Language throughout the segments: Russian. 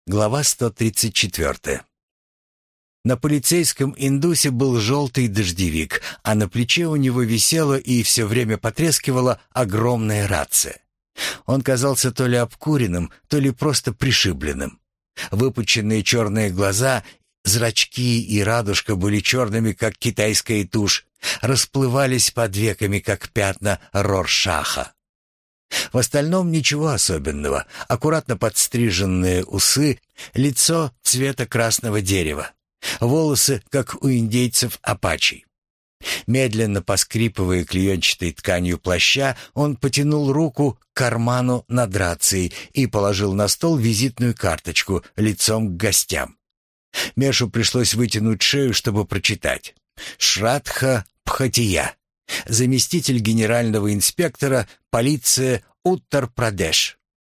Глава 134. На полицейском индусе был желтый дождевик, а на плече у него висела и все время потрескивала огромная рация. Он казался то ли обкуренным, то ли просто пришибленным. Выпученные черные глаза, зрачки и радужка были черными, как китайская тушь, расплывались под веками, как пятна Роршаха. В остальном ничего особенного. Аккуратно подстриженные усы, лицо цвета красного дерева, волосы, как у индейцев апачи. Медленно поскрипывая клеенчатой тканью плаща, он потянул руку к карману над рацией и положил на стол визитную карточку лицом к гостям. Мешу пришлось вытянуть шею, чтобы прочитать. «Шрадха Пхатия. Заместитель генерального инспектора, полиция Уттар-Прадеш».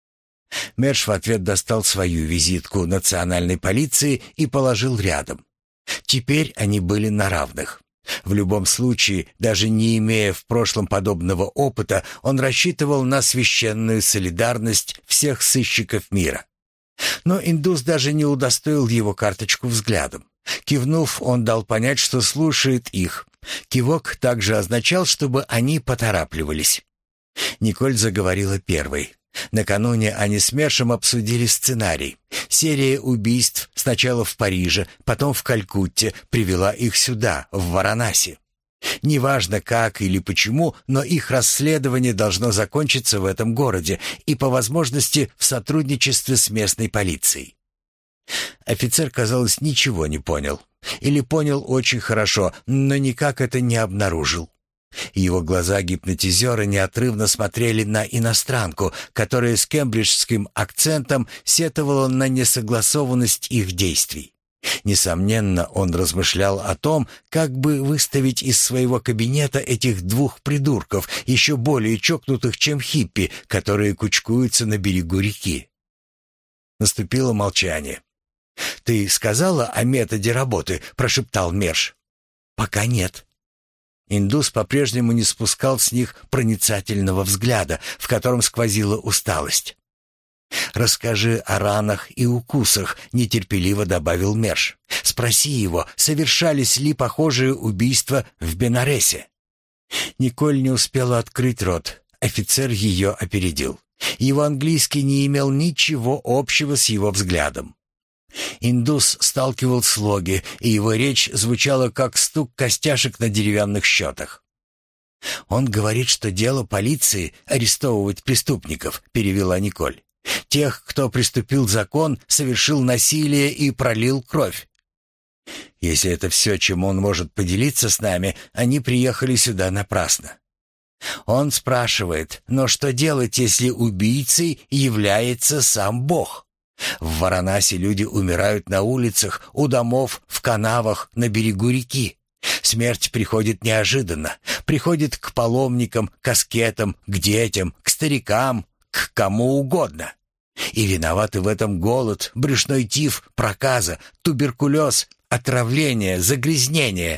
Мерш в ответ достал свою визитку национальной полиции и положил рядом. Теперь они были на равных. В любом случае, даже не имея в прошлом подобного опыта, он рассчитывал на священную солидарность всех сыщиков мира. Но индус даже не удостоил его карточку взглядом. Кивнув, он дал понять, что слушает их. Кивок также означал, чтобы они поторапливались. Николь заговорила первой. Накануне они с Мершем обсудили сценарий. Серия убийств сначала в Париже, потом в Калькутте привела их сюда, в Варанаси. Неважно как или почему, но их расследование должно закончиться в этом городе и, по возможности, в сотрудничестве с местной полицией. Офицер, казалось, ничего не понял. Или понял очень хорошо, но никак это не обнаружил. Его глаза гипнотизера неотрывно смотрели на иностранку, которая с кембриджским акцентом сетовала на несогласованность их действий. Несомненно, он размышлял о том, как бы выставить из своего кабинета этих двух придурков, еще более чокнутых, чем хиппи, которые кучкуются на берегу реки. Наступило молчание. «Ты сказала о методе работы?» — прошептал Мерш. «Пока нет». Индус по-прежнему не спускал с них проницательного взгляда, в котором сквозила усталость. «Расскажи о ранах и укусах», — нетерпеливо добавил Мерш. «Спроси его, совершались ли похожие убийства в Бенаресе». Николь не успела открыть рот. Офицер ее опередил. Его английский не имел ничего общего с его взглядом. Индус сталкивал слоги, и его речь звучала как стук костяшек на деревянных счетах. «Он говорит, что дело полиции — арестовывать преступников», — перевела Николь. «Тех, кто приступил закон, совершил насилие и пролил кровь. Если это все, чем он может поделиться с нами, они приехали сюда напрасно. Он спрашивает, но что делать, если убийцей является сам Бог? В Варанаси люди умирают на улицах, у домов, в канавах, на берегу реки. Смерть приходит неожиданно, приходит к паломникам, к аскетам, к детям, к старикам, к кому угодно. И виноваты в этом голод, брюшной тиф, проказа, туберкулез, отравление, загрязнение».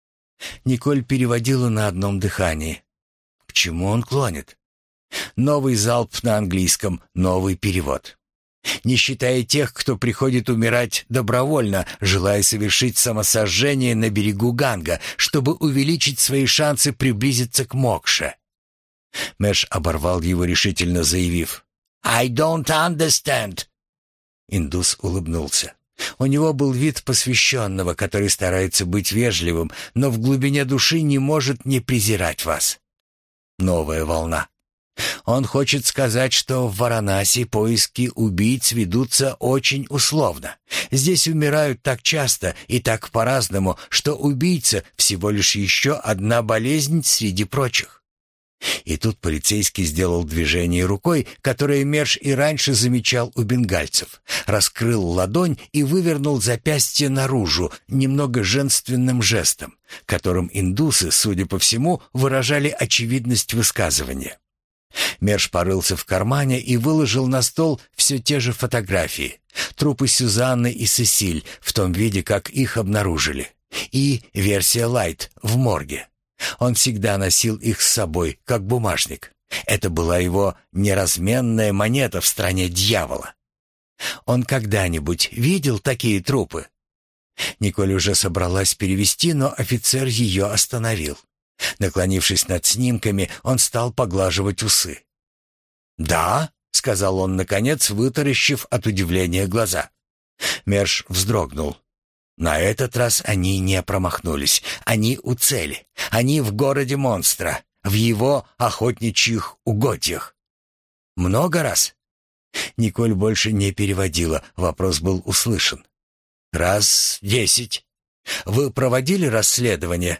Николь переводила на одном дыхании. К чему он клонит? Новый залп на английском, новый перевод. Не считая тех, кто приходит умирать добровольно, желая совершить самосожжение на берегу Ганга, чтобы увеличить свои шансы приблизиться к мокше. Мерш оборвал его, решительно заявив: «I don't understand». Индус улыбнулся. У него был вид посвященного, который старается быть вежливым, но в глубине души не может не презирать вас. Новая волна. Он хочет сказать, что в Варанаси поиски убийц ведутся очень условно. Здесь умирают так часто и так по-разному, что убийца всего лишь еще одна болезнь среди прочих. И тут полицейский сделал движение рукой, которое Мерш и раньше замечал у бенгальцев. Раскрыл ладонь и вывернул запястье наружу немного женственным жестом, которым индусы, судя по всему, выражали очевидность высказывания. Мерш порылся в кармане и выложил на стол все те же фотографии. Трупы Сюзанны и Сесиль в том виде, как их обнаружили. И версия Лайт в морге. Он всегда носил их с собой, как бумажник. Это была его неразменная монета в стране дьявола. Он когда-нибудь видел такие трупы?» Николь уже собралась перевести, но офицер ее остановил. Наклонившись над снимками, он стал поглаживать усы. «Да», — сказал он, наконец, вытаращив от удивления глаза. Мерш вздрогнул. На этот раз они не промахнулись. Они у цели. Они в городе монстра, в его охотничьих угодьях. «Много раз?» Николь больше не переводила, вопрос был услышан. «Раз 10. Вы проводили расследование?»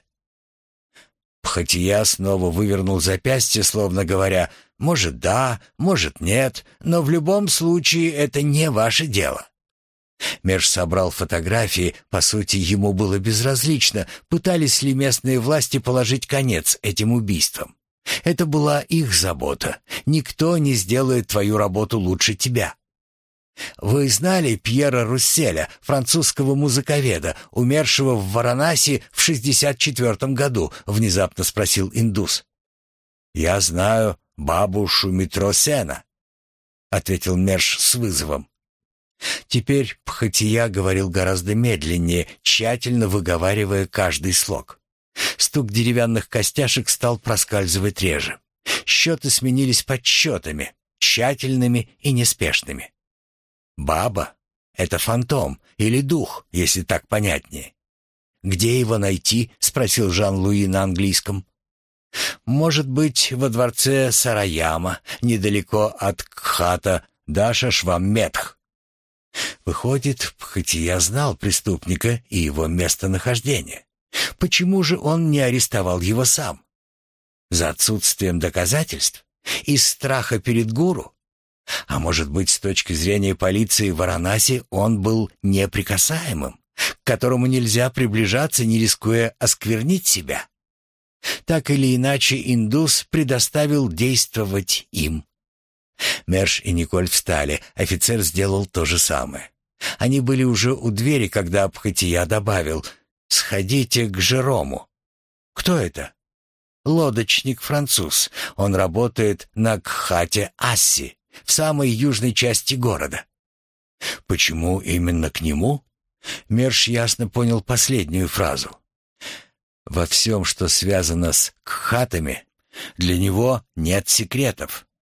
Пхатия снова вывернул запястье, словно говоря, «Может, да, может, нет, но в любом случае это не ваше дело». Мерш собрал фотографии, по сути, ему было безразлично, пытались ли местные власти положить конец этим убийствам. Это была их забота. Никто не сделает твою работу лучше тебя. «Вы знали Пьера Русселя, французского музыковеда, умершего в Варанаси в 64-м году?» — внезапно спросил индус. «Я знаю бабушу Митросена», — ответил Мерш с вызовом. Теперь Пхатия говорил гораздо медленнее, тщательно выговаривая каждый слог. Стук деревянных костяшек стал проскальзывать реже. Счеты сменились подсчетами, тщательными и неспешными. «Баба — это фантом или дух, если так понятнее». «Где его найти?» — спросил Жан-Луи на английском. «Может быть, во дворце Сараяма, недалеко от Кхата Даша-Швамметх». Выходит, Пхатия знал преступника и его местонахождение. Почему же он не арестовал его сам? За отсутствием доказательств? Из страха перед гуру? А может быть, с точки зрения полиции в Варанаси он был неприкасаемым, к которому нельзя приближаться, не рискуя осквернить себя? Так или иначе, индус предоставил действовать им. Мерш и Николь встали, офицер сделал то же самое. Они были уже у двери, когда Пхатия добавил: «Сходите к Жерому». «Кто это?» «Лодочник-француз. Он работает на Кхате-Асси, в самой южной части города». «Почему именно к нему?» Мерш ясно понял последнюю фразу. «Во всем, что связано с Кхатами, для него нет секретов.